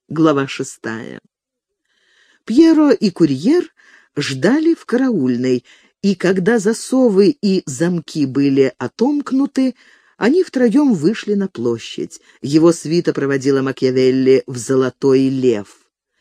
Глава 6. Пьеро и курьер ждали в караульной, и когда засовы и замки были отомкнуты, они втроем вышли на площадь. Его свита проводила Макиавелли в «Золотой лев».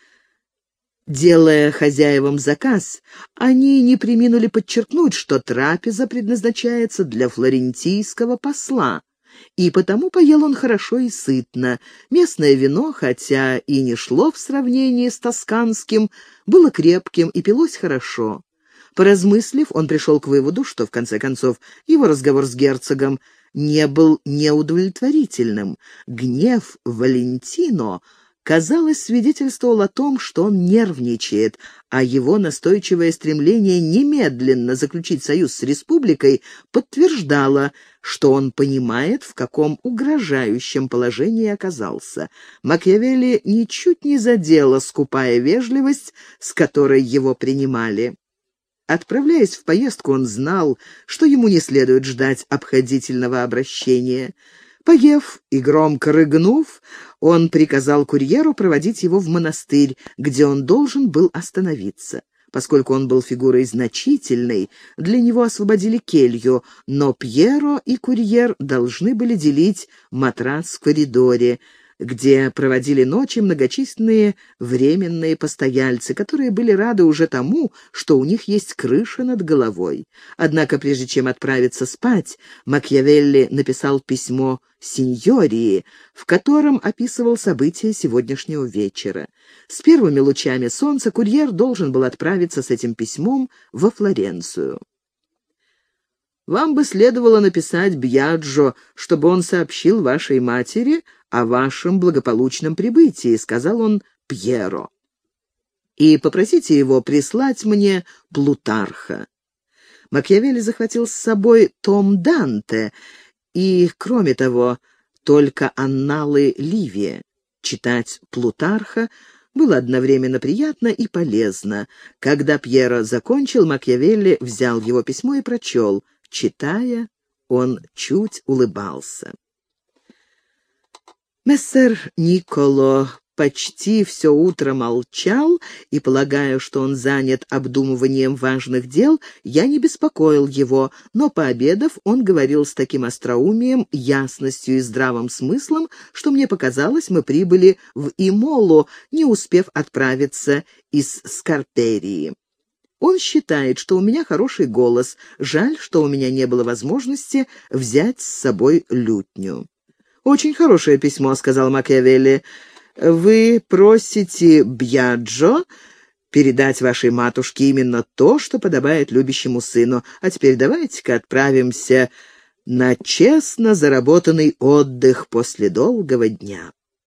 Делая хозяевам заказ, они не преминули подчеркнуть, что трапеза предназначается для флорентийского посла, и потому поел он хорошо и сытно. Местное вино, хотя и не шло в сравнении с тосканским, было крепким и пилось хорошо. Поразмыслив, он пришел к выводу, что, в конце концов, его разговор с герцогом не был неудовлетворительным. Гнев Валентино, казалось, свидетельствовал о том, что он нервничает, а его настойчивое стремление немедленно заключить союз с республикой подтверждало, что он понимает, в каком угрожающем положении оказался. Макиавелли ничуть не задела скупая вежливость, с которой его принимали. Отправляясь в поездку, он знал, что ему не следует ждать обходительного обращения. Поев и громко рыгнув, он приказал курьеру проводить его в монастырь, где он должен был остановиться. Поскольку он был фигурой значительной, для него освободили келью, но Пьеро и курьер должны были делить матрас в коридоре, где проводили ночи многочисленные временные постояльцы, которые были рады уже тому, что у них есть крыша над головой. Однако, прежде чем отправиться спать, Макиавелли написал письмо синьории, в котором описывал события сегодняшнего вечера. С первыми лучами солнца курьер должен был отправиться с этим письмом во Флоренцию. «Вам бы следовало написать Бьяджо, чтобы он сообщил вашей матери о вашем благополучном прибытии», — сказал он Пьеро. «И попросите его прислать мне Плутарха». Макиавелли захватил с собой том Данте и, кроме того, только анналы Ливия. Читать Плутарха было одновременно приятно и полезно. Когда Пьеро закончил, Макиавелли взял его письмо и прочел. Читая, он чуть улыбался. Мессер Николо почти все утро молчал, и, полагая, что он занят обдумыванием важных дел, я не беспокоил его, но, пообедав, он говорил с таким остроумием, ясностью и здравым смыслом, что мне показалось, мы прибыли в Имолу, не успев отправиться из Скарперии. Он считает, что у меня хороший голос, жаль, что у меня не было возможности взять с собой лютню. «Очень хорошее письмо», — сказал Макиавелли. «Вы просите Бьяджо передать вашей матушке именно то, что подобает любящему сыну. А теперь давайте-ка отправимся на честно заработанный отдых после долгого дня».